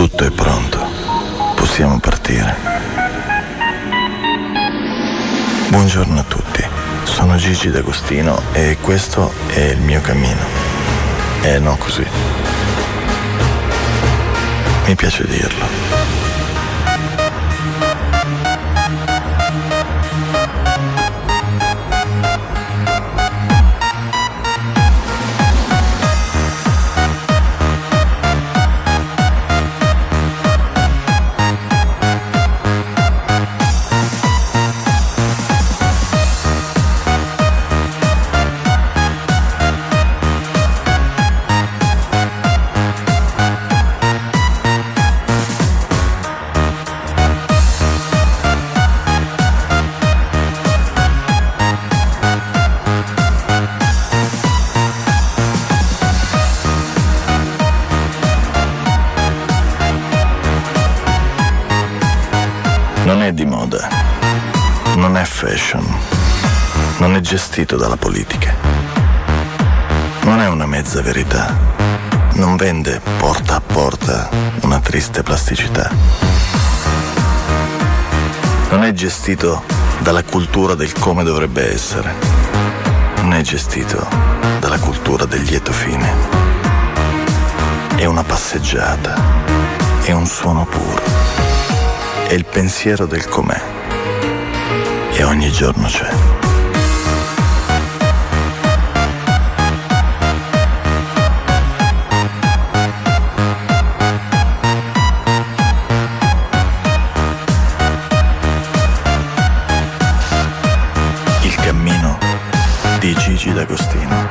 Tutto è pronto. Possiamo partire. Buongiorno a tutti. Sono Gigi D'Agostino e questo è il mio cammino. No, così. Mi piace dirlo. Non è di moda, non è fashion, non è gestito dalla politica, non è una mezza verità, non vende porta a porta una triste plasticità, non è gestito dalla cultura del come dovrebbe essere, non è gestito dalla cultura del lieto fine, è una passeggiata, è un suono puro. È il pensiero del com'è e ogni giorno c'è. Il cammino di Gigi D'Agostino.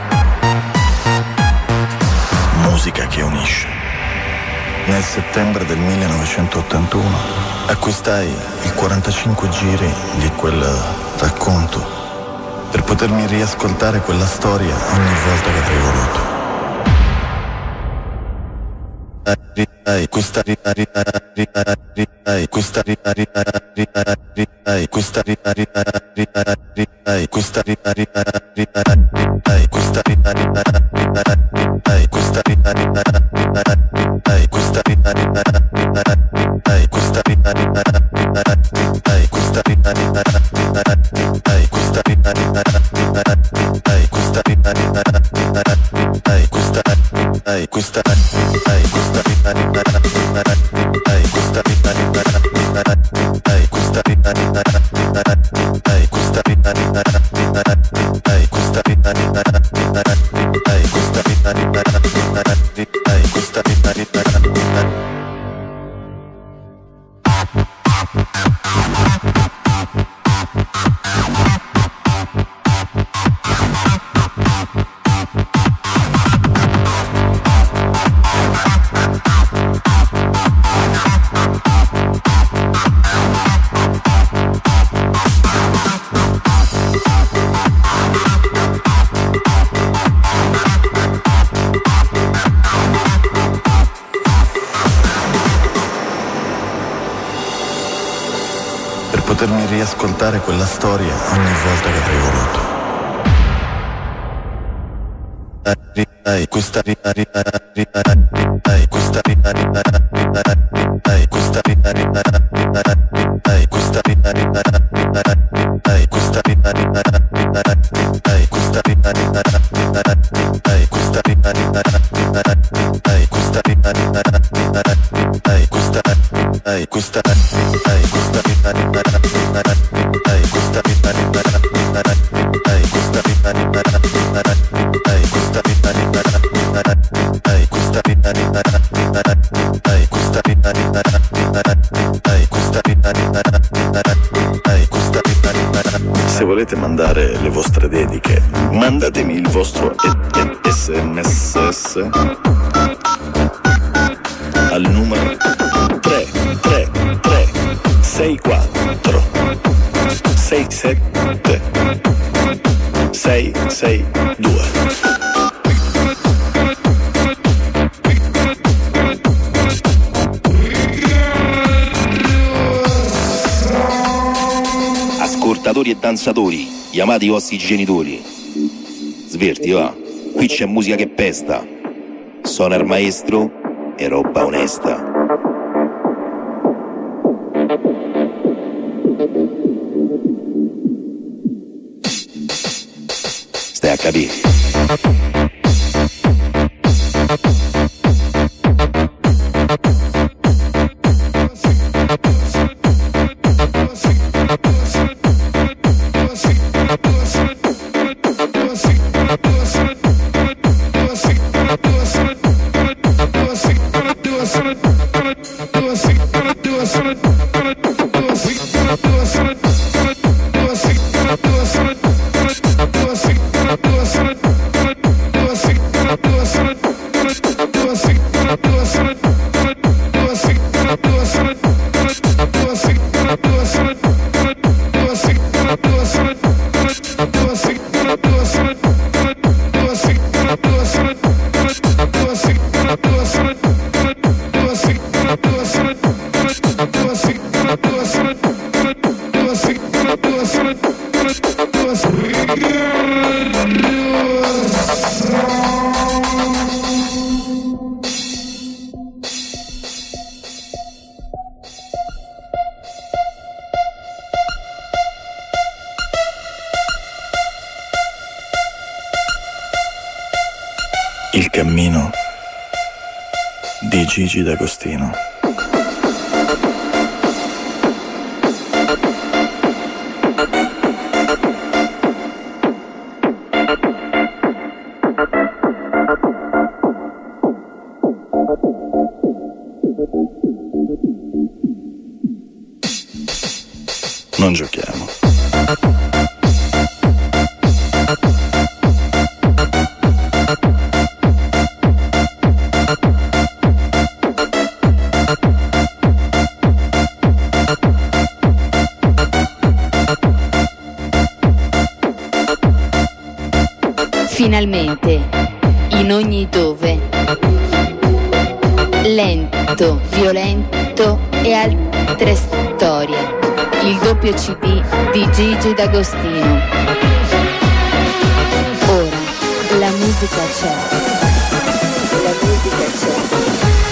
Musica che unisce. Nel settembre del 1981 acquistai il 45 giri di quel racconto per potermi riascoltare quella storia ogni volta che avrei voluto. Potermi riascoltare quella storia ogni volta che avrei voluto. Se volete mandare le vostre dediche, mandatemi il vostro SMS al numero 333 64 67 662. Ascoltatori e danzatori, chiamate i vostri genitori. Sverti, va. Qui c'è musica che pesta. Suona il maestro e roba onesta. stai a capire. Il cammino di Gigi D'Agostino. Non giochiamo. Finalmente, in ogni dove, lento, violento e altre storie, il doppio CD di Gigi D'Agostino. Ora, la musica c'è, la musica c'è.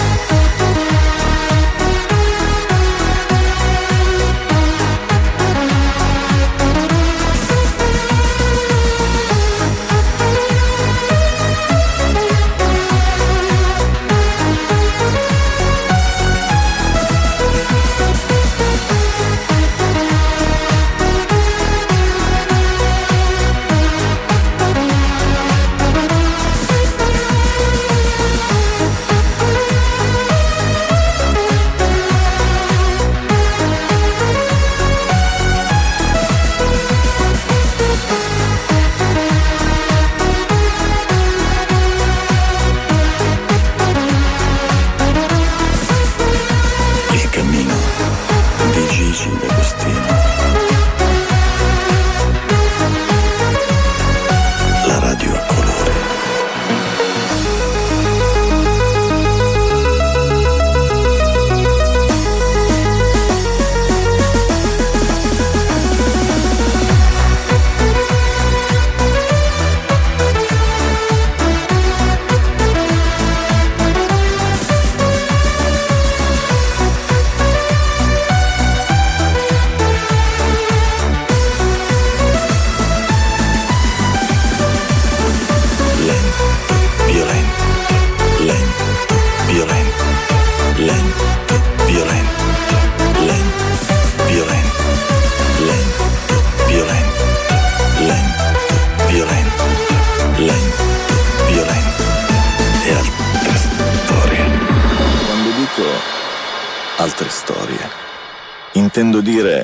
Altre storie. Intendo dire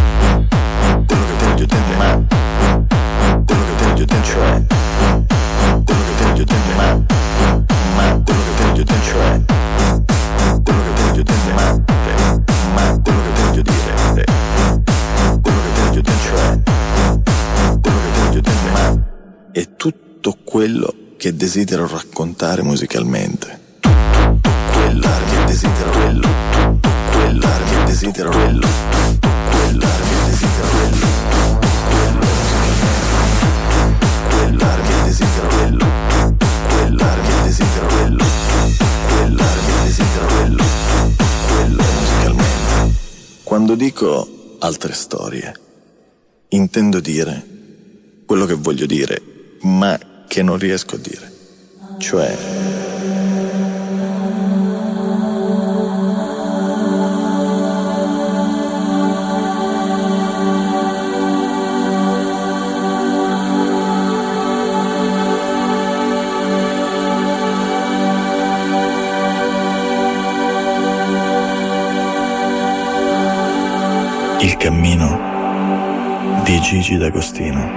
è tutto quello che desidero raccontare musicalmente. Tutto quello che desidero, quello che desidero, quello che desidero, quello che desidero, quello che desidero, quello che desidero, quello musicalmente. Quando dico altre storie, intendo dire quello che voglio dire ma che non riesco a dire. Cioè, Il cammino di Gigi D'Agostino.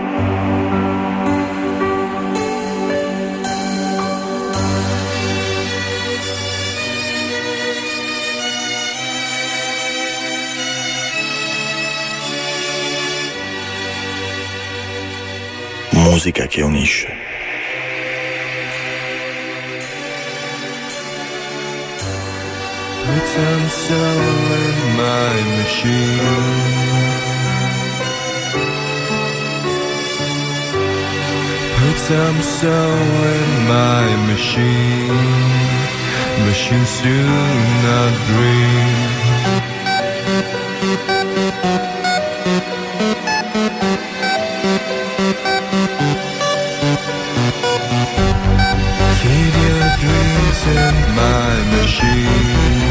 Musica che unisce. Put some soul in my machine. Put some soul in my machine. Machine soon not dream. Feed your dreams in my machine.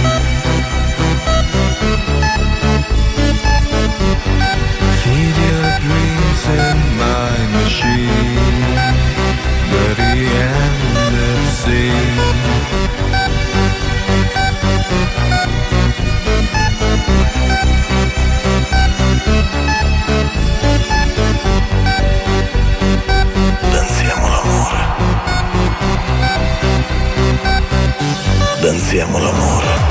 Feed your dreams in my machine. Dirty and obscene. Danziamo l'amore. Danziamo l'amore.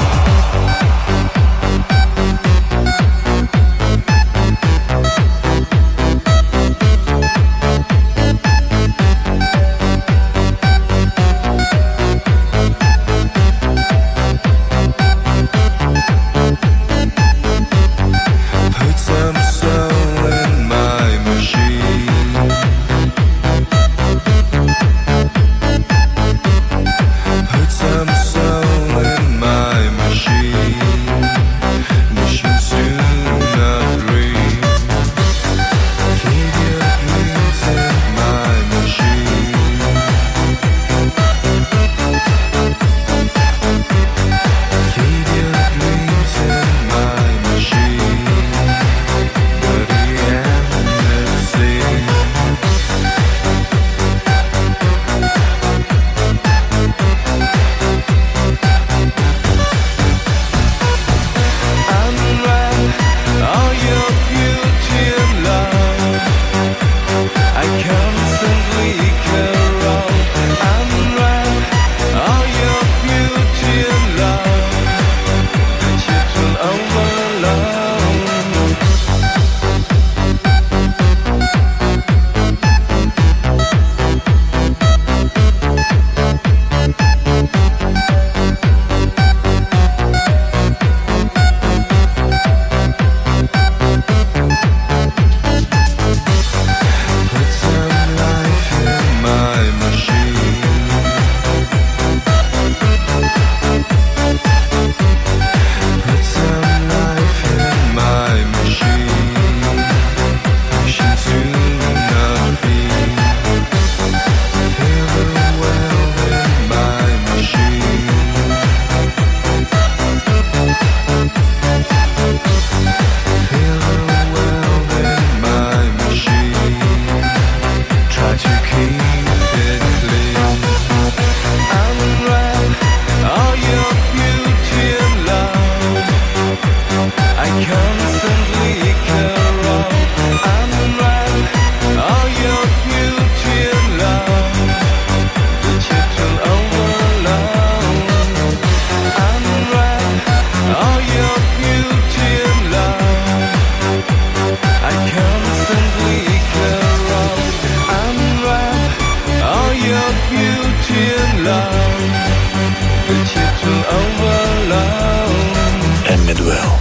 M2O.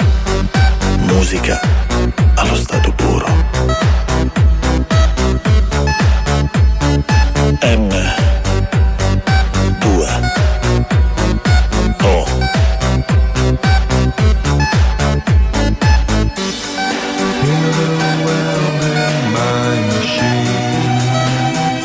Musica allo stato puro. M2O. Feel the world in my machine.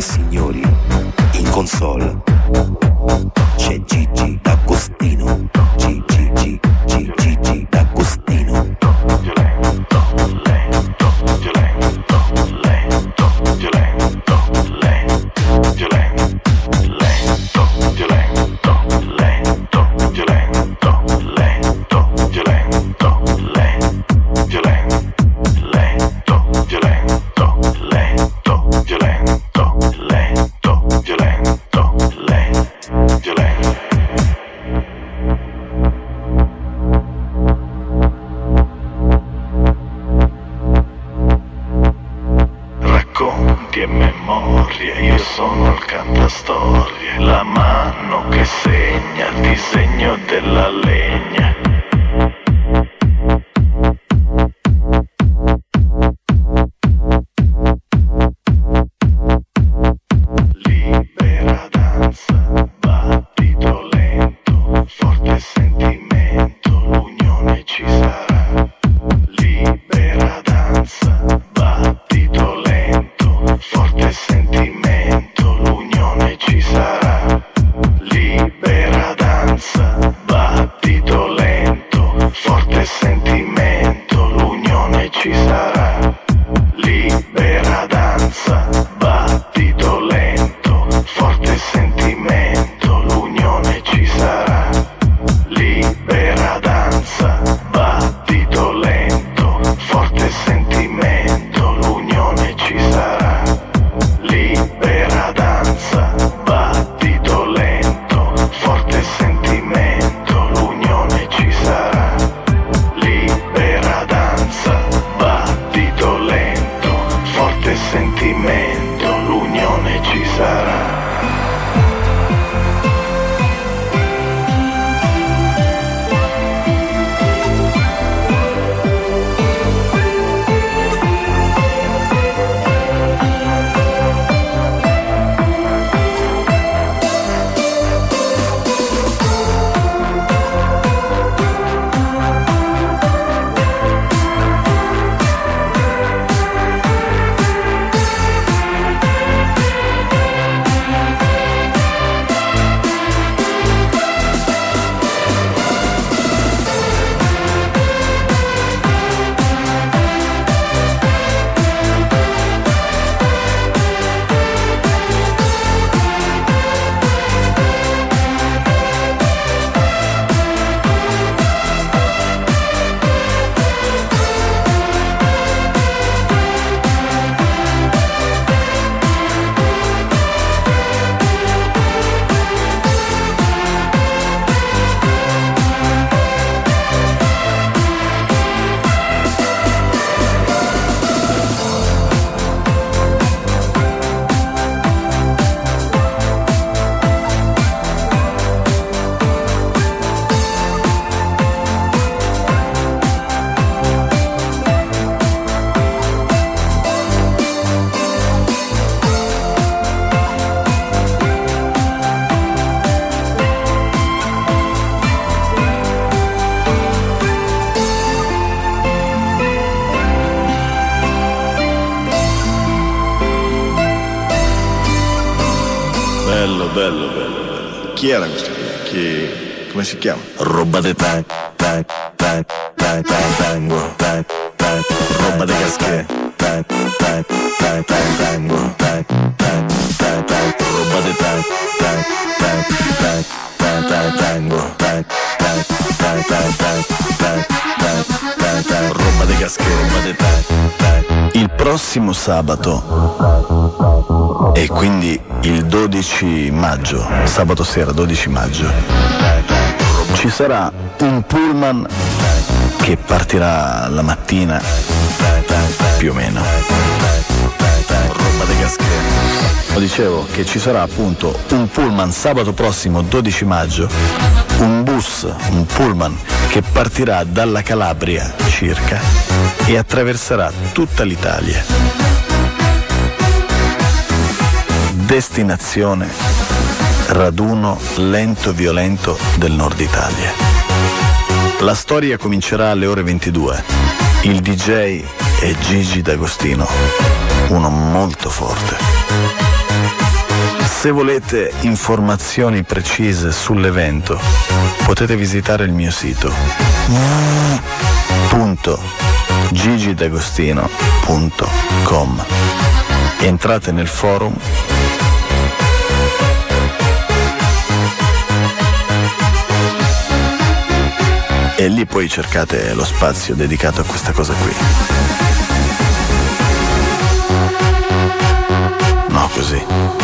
signori, in console c'è Gigi D'Agostino. Gigi D'Agostino. Violento, lento, violento, lento, violento, lento, violento, lento, violento, lento, violento, lento, violento, lento, violento, lento, violento, lento, violento, lento, violento, lento, violento. Racconti e memorie, io sono il cantastorie, la mano che segna il disegno della legna. Libera danza, battito lento, forte sentimento, l'unione ci sarà. Libera danza, battito lento, forte sentimento, l'unione ci sarà. Libera danza, battito lento, forte sentimento, l'unione ci sarà. Libera danza, battito lento, forte sentimento, l'unione ci sarà. Libera danza, battito lento, forte sentimento, l'unione ci sarà. Libera danza, battito lento, forte sentimento, l'unione ci sarà. Libera danza, battito lento, forte sentimento, l'unione ci sarà. Bello. Chi era questo qui? Come si chiama? Roba de tango, Roba de casché. tango, roba de tango, roba de casché, roba de tango. Il prossimo sabato, e quindi il 12 maggio, sabato sera 12 maggio, ci sarà un pullman che partirà la mattina, più o meno. Roba de casché. Dicevo che ci sarà appunto un pullman sabato prossimo 12 maggio, un bus, un pullman che partirà dalla Calabria circa e attraverserà tutta l'Italia. Destinazione raduno lento violento del nord Italia. La storia comincerà alle ore 22. Il DJ è Gigi D'Agostino, uno molto forte. Se volete informazioni precise sull'evento, potete visitare il mio sito www.gigidagostino.com. Entrate nel forum e lì poi cercate lo spazio dedicato a questa cosa qui. No, così.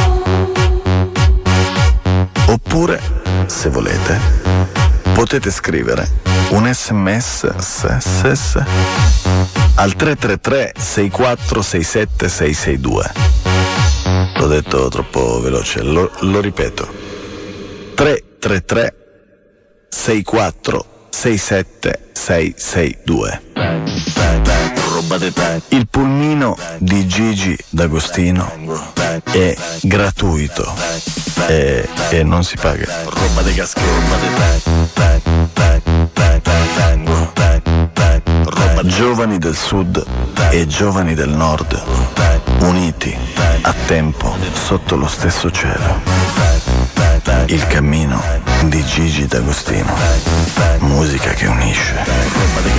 Oppure, se volete, potete scrivere un SMS al 333 6467 662. L'ho detto troppo veloce, lo ripeto. 333 6467 662. Il pulmino di Gigi D'Agostino è gratuito e non si paga. Roba de giovani del sud e giovani del nord, uniti a tempo sotto lo stesso cielo. Il cammino di Gigi D'Agostino. Musica che unisce. Roba de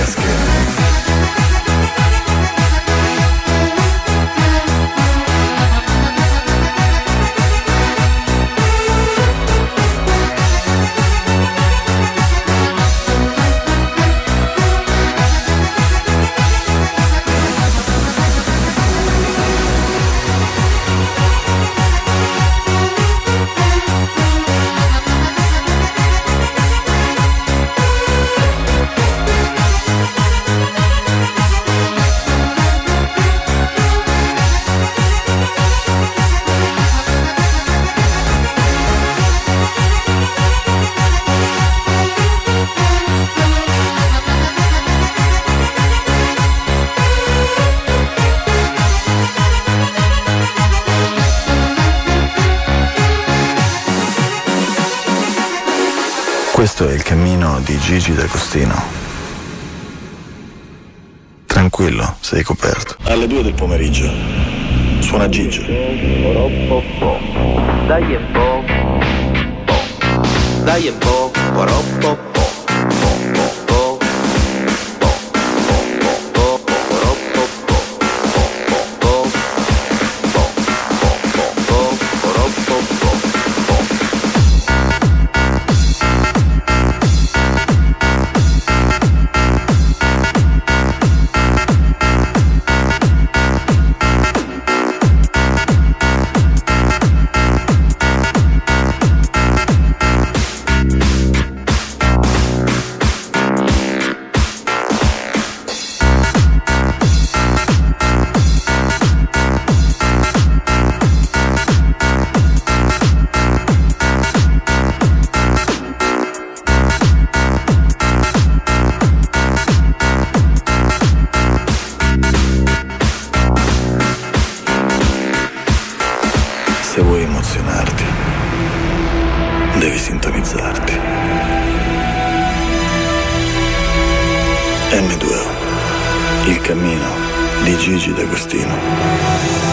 Questo è il cammino di Gigi D'Agostino. Tranquillo, sei coperto. Alle 2 del pomeriggio suona Gigio. Dai un po', dai un po', Se vuoi emozionarti, devi sintonizzarti. M2O, il cammino di Gigi D'Agostino.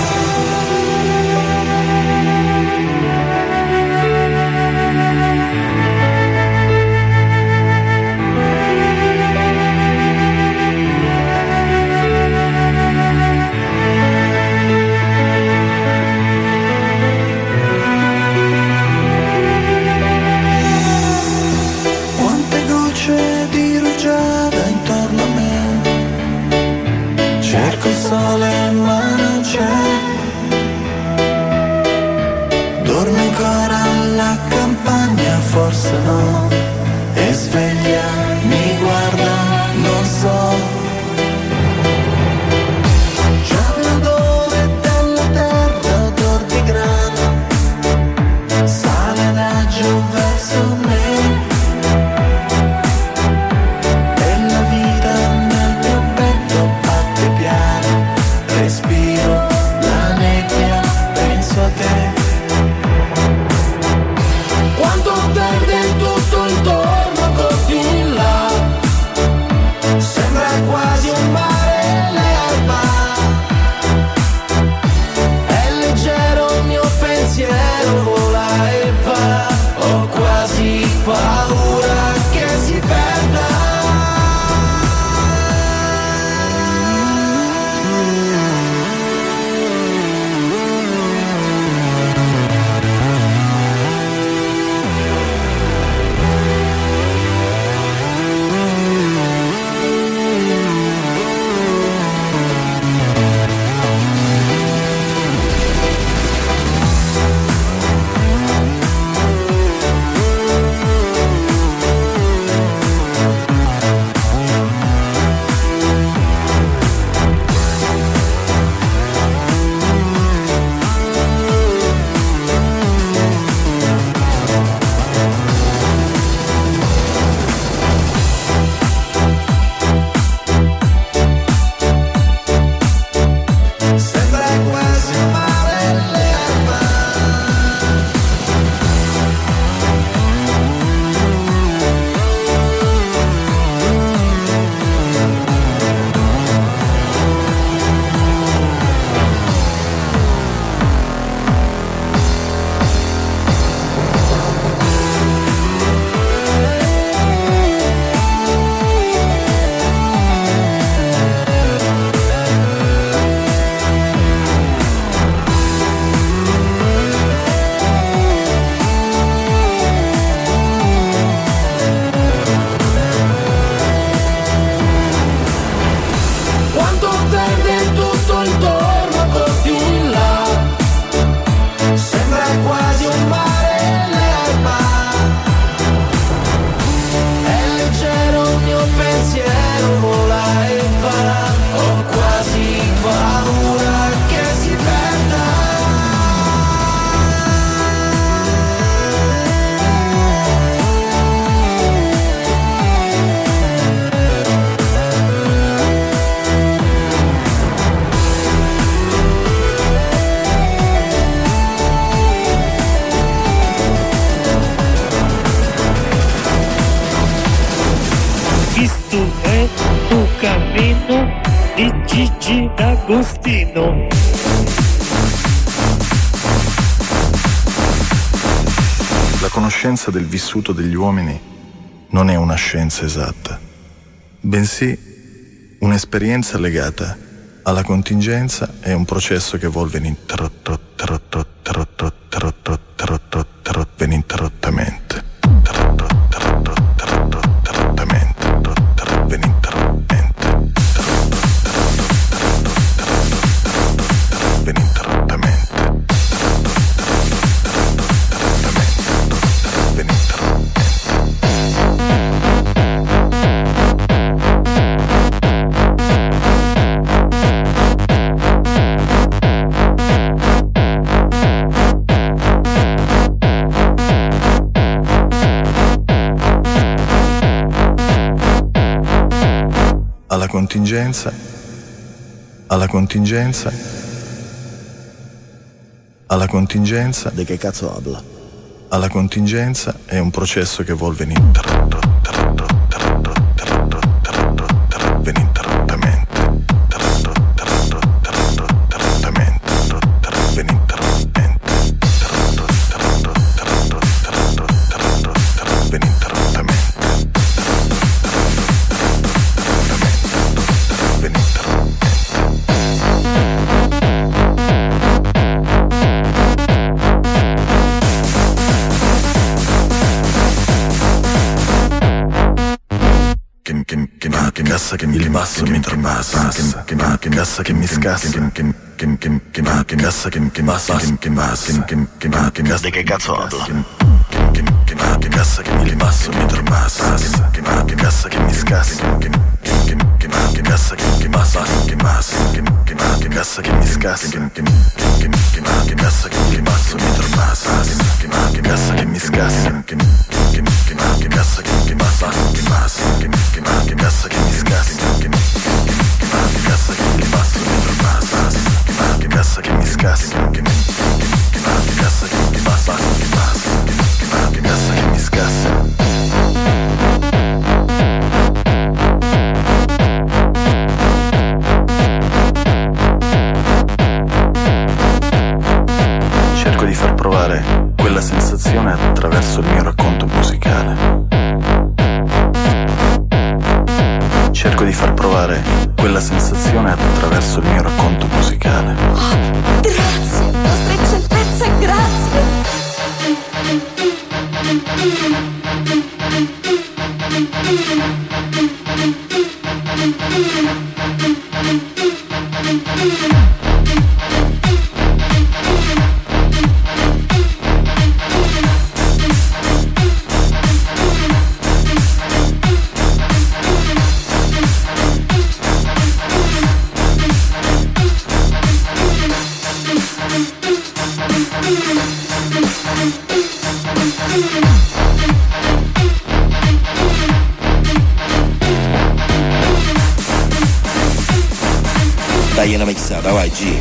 Cerco il sole ma non c'è. Dorme ancora la campagna, forse no. E sveglia, mi guarda, non so. Giallo odore della terra, odor di grano. Sale da giù verso me. Respiro la nebbia, penso a te. Quanto verde tutto intorno, così in là. Sembra quasi un mare l'erba. È leggero il mio pensiero. conoscenza del vissuto degli uomini non è una scienza esatta, bensì un'esperienza legata alla contingenza è un processo che evolve ininterrottamente. Alla contingenza, di che cazzo parla? Alla contingenza è un processo che evolve cassa che mi passo mi trapassa, cassa che mi scassa, cassa che mi passa, Di che cazzo parla? cassa che mi passo mi trapassa, cassa che mi scassa, cassa che mi passa, cassa che mi scassa, cassa che mi passo mi trapassa, cassa che mi scassa, cassa che mi passa, cassa che mi scassa, cassa che mi passo mi trapassa, cassa che mi scassa, cassa che mi passa, cassa che mi scassa. Cerco di far provare quella sensazione attraverso il mio racconto musicale. Cerco di far provare quella sensazione attraverso il mio racconto musicale. Oh, grazie, vostra eccellenza, grazie. Dai una mixata, vai G.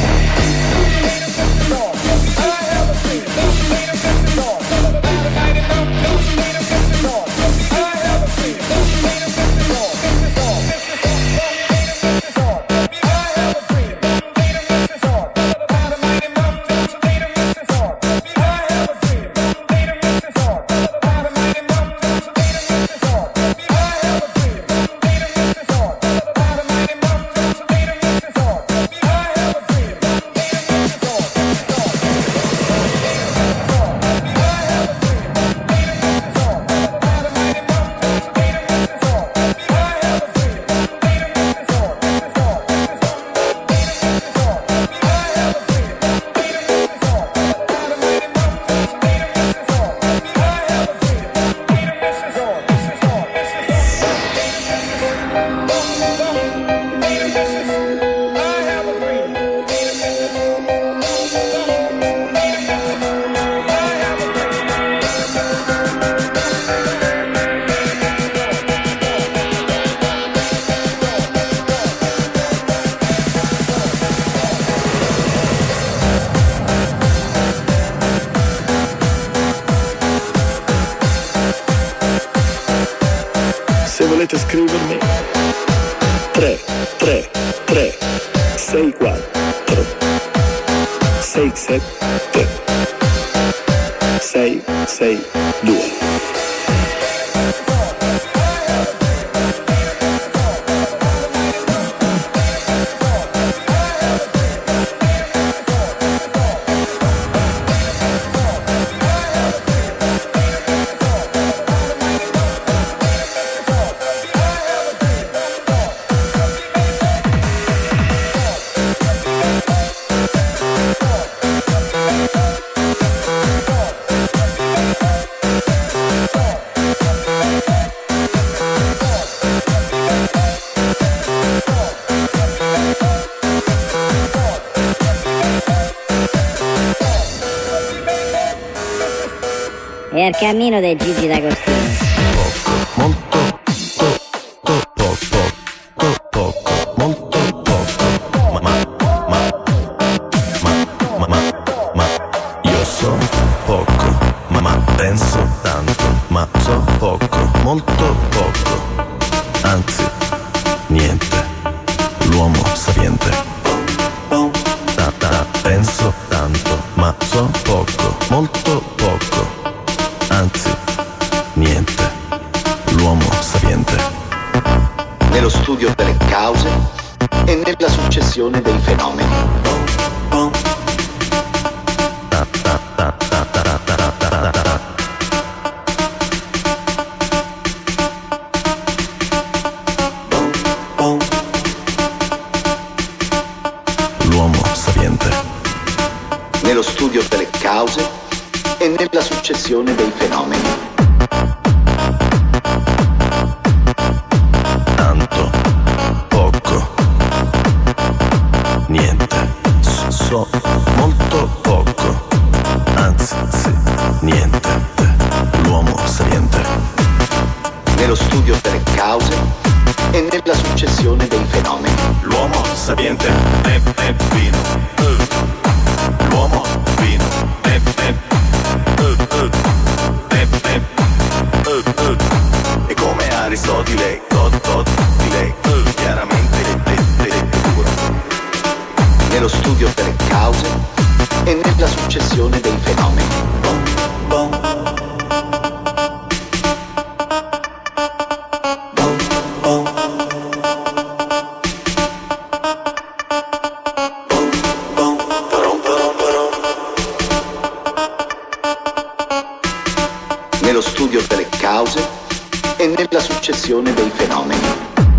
Se volete scrivermi 333 64 67 662. E al cammino del Gigi D'Agostino. Molto poco, molto poco. Ma io so poco, ma penso tanto, ma so poco, molto poco. Anzi, niente. L'uomo sapiente. Penso tanto, ma so poco, molto poco. Anzi, niente. L'uomo sapiente. Nello studio delle cause e nella successione dei fenomeni. L'uomo sapiente. Nello studio delle cause e nella successione dei fenomeni. Tanto, poco, niente. So molto poco. Anzi, niente. L'uomo sapiente. Nello studio delle cause e nella successione dei fenomeni. L'uomo sapiente è vino. L'uomo vino è e come Aristotele, chiaramente puro. Nello studio delle cause e nella successione dei fenomeni. Nello studio delle cause e nella successione dei fenomeni.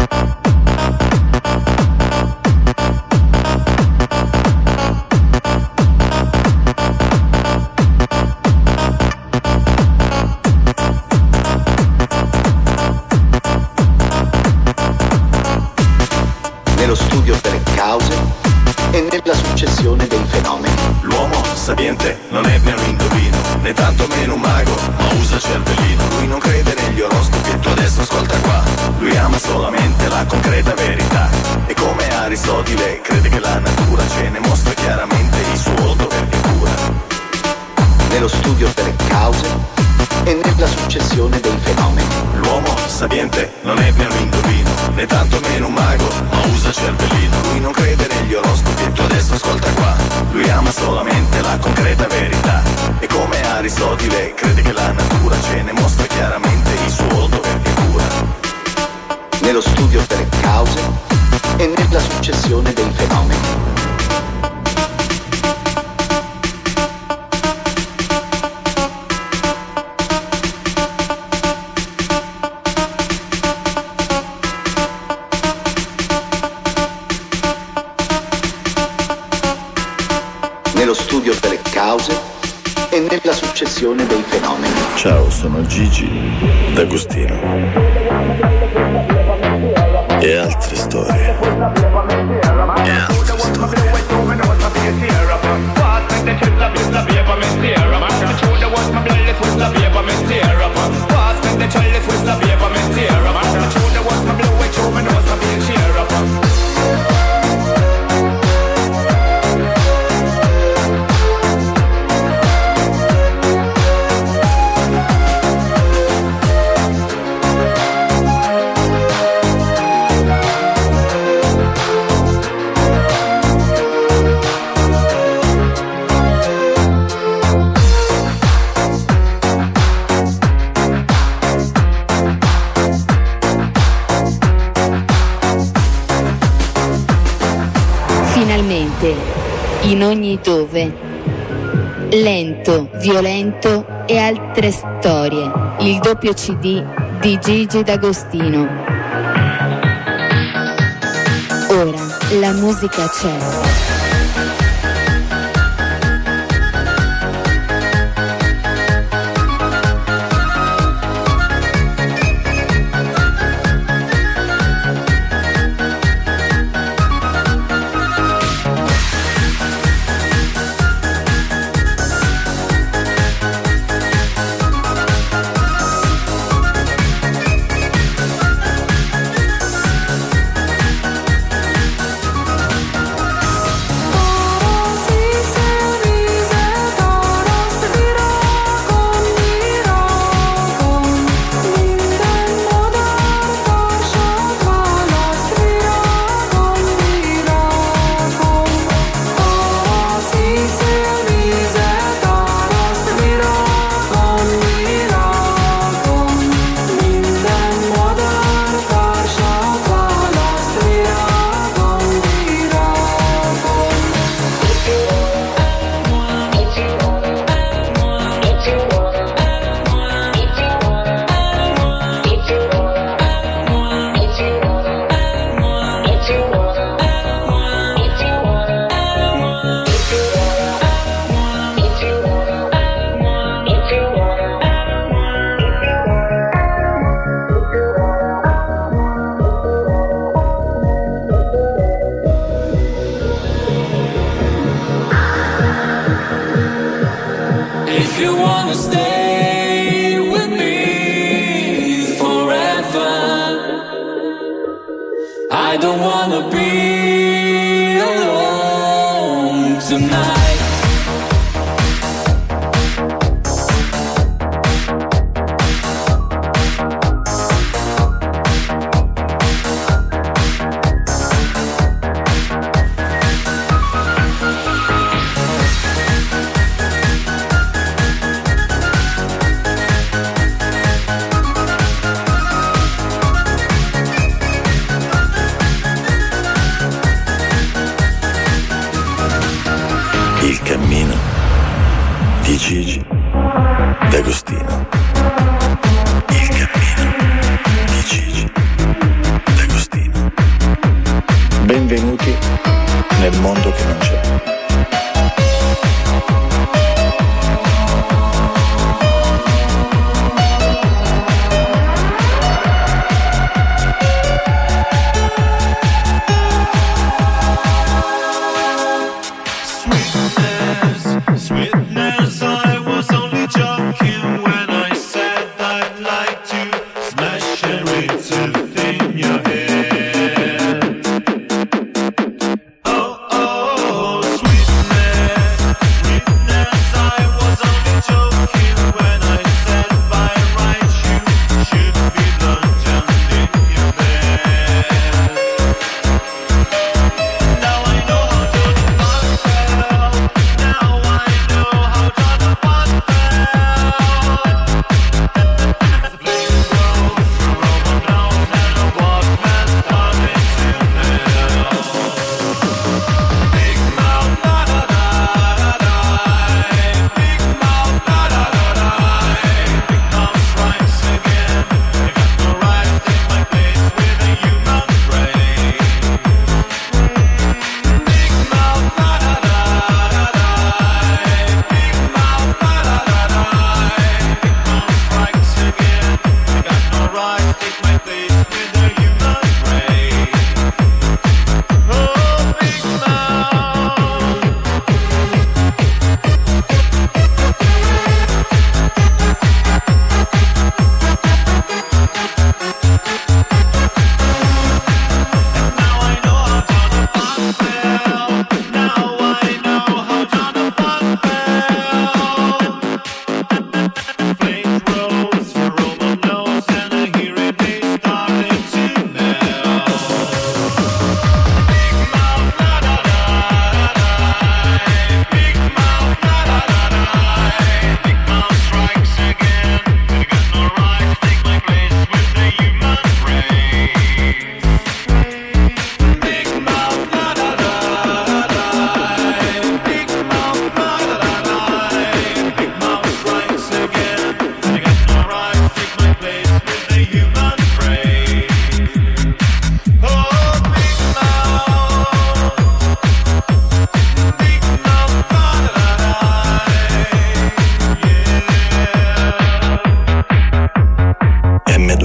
Nello studio delle cause e nella successione dei fenomeni. L'uomo sapiente non è né un indovino, né tanto meno un mago, ma usa cervellino. Lui non crede negli oroscopi, tu adesso ascolta qua. Lui ama solamente la concreta verità. E come Aristotele crede che la natura ce ne mostra chiaramente il suo volto perché cura. Nello studio delle cause e nella successione dei fenomeni. L'uomo sapiente non è né un indovino, né tanto meno un mago, ma usa cervellino. Lui non crede negli oroscopi, tu adesso ascolta qua. Lui ama solamente la concreta verità. E come Aristotele crede che la natura ce ne mostra chiaramente il suo volto perché cura. Nello studio delle cause e nella successione dei fenomeni. Nello studio delle cause e nella successione dei fenomeni. Ciao, sono Gigi D'Agostino. E altre storie. E altre storie. in ogni dove. Lento, violento e altre storie. Il doppio CD di Gigi D'Agostino. Ora la musica c'è. Gigi D'Agostino. Il cammino di Gigi D'Agostino. Benvenuti nel mondo che non c'è.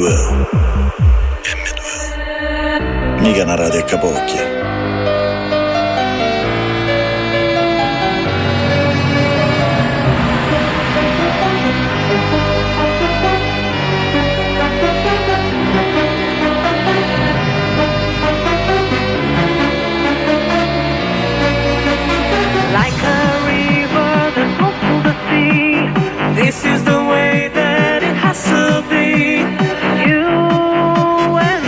M2O. Mica una radio a capocchia. This is the way that it has to be. You and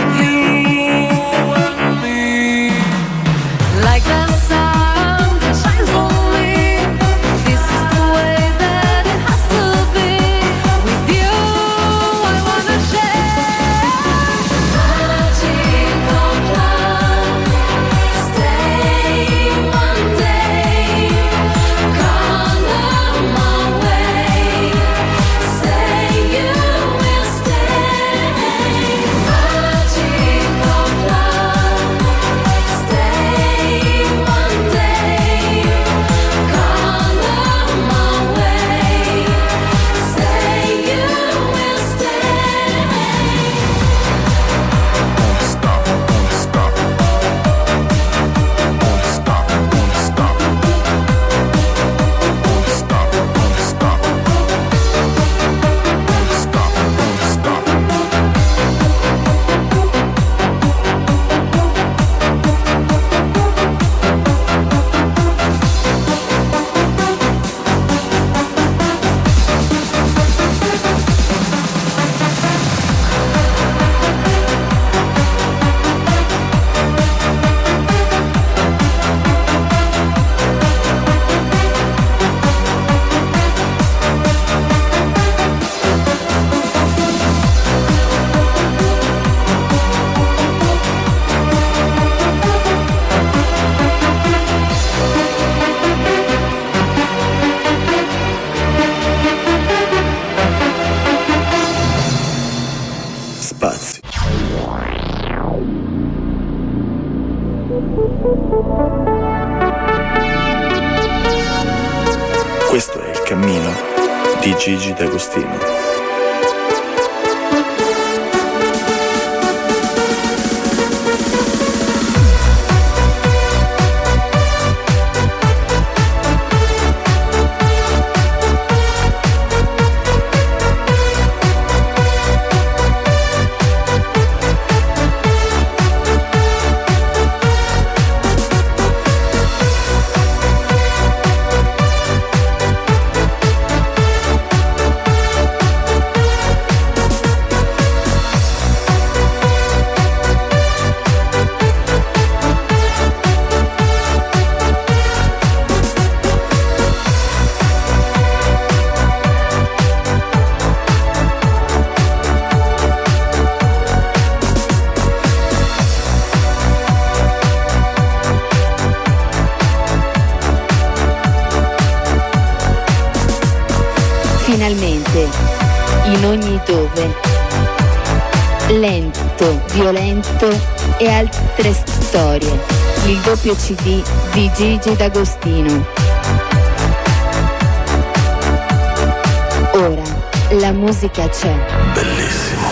me. Like that sun that shines on me. This is the way that it has to be. With you I wanna share magical love. Stay one day. Color my way. Say you will stay. Magical love. Stay one day. Color my way. Say you will stay. Won't stop, won't stop. Won't stop, won't stop. Won't stop, won't stop. Won't stop, won't stop. Spazi. Questo è il cammino di Gigi D'Agostino. Finalmente, in ogni dove, lento, violento e altre storie, il doppio CD di Gigi D'Agostino. Ora la musica c'è. Bellissimo.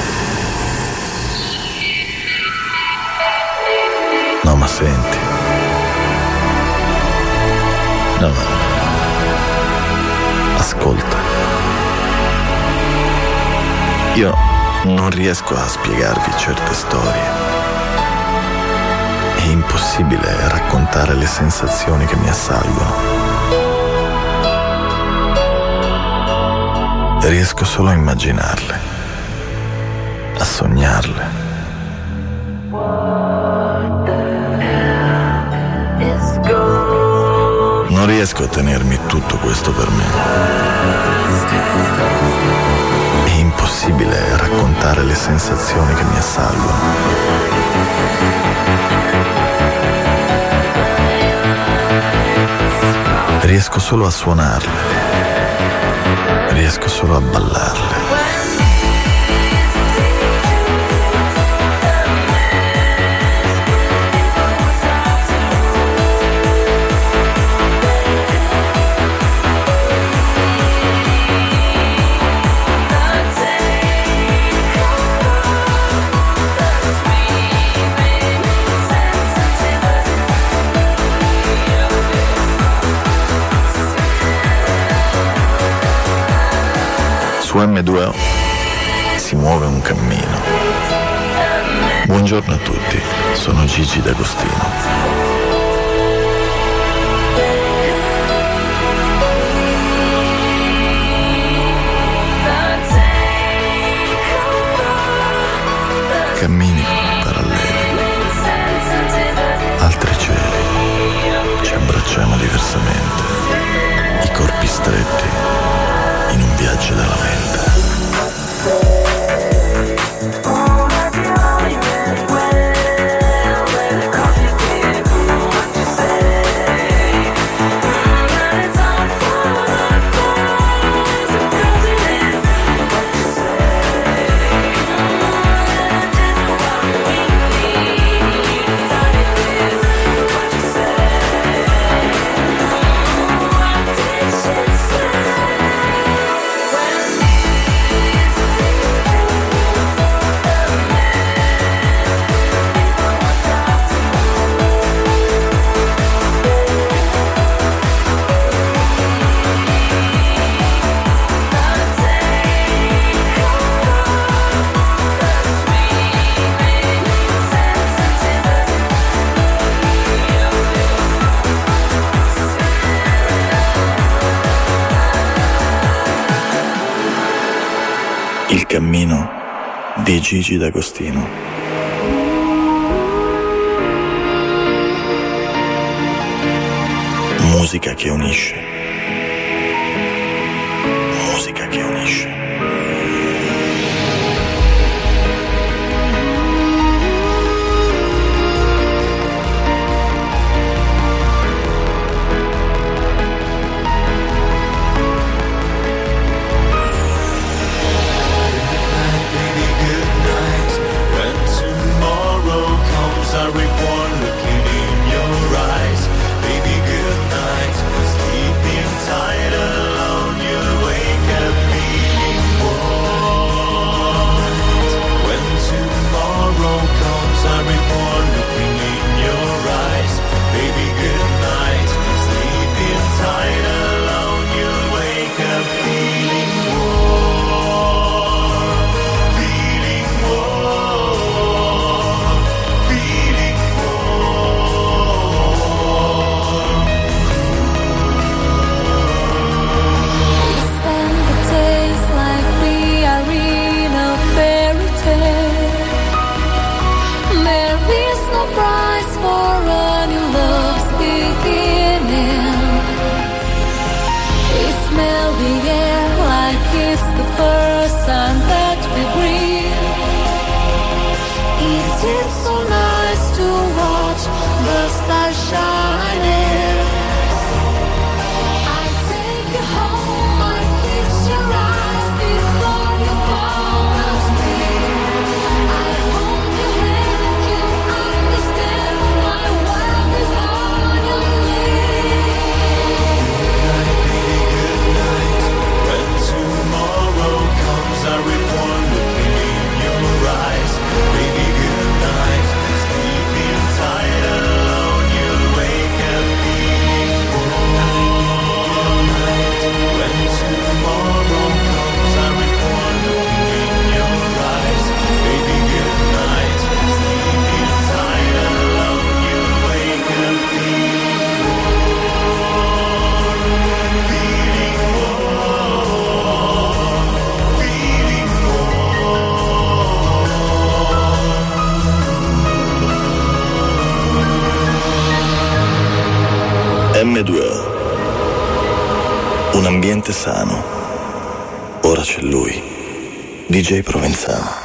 No, ma senti. No, no. Ascolta. Io non riesco a spiegarvi certe storie. È impossibile raccontare le sensazioni che mi assalgono. Riesco solo a immaginarle, a sognarle. Non riesco a tenermi tutto questo per me. È impossibile raccontare le sensazioni che mi assalgono. Riesco solo a suonarle. Riesco solo a ballarle. Su M2O si muove un cammino. Buongiorno a tutti, sono Gigi D'Agostino. Cammini paralleli, altri cieli, ci abbracciamo diversamente, i corpi stretti in un viaggio della mente. Il cammino di Gigi D'Agostino. Musica che unisce. Musica che unisce. M2O. Un ambiente sano. Ora c'è lui, DJ Provenzano.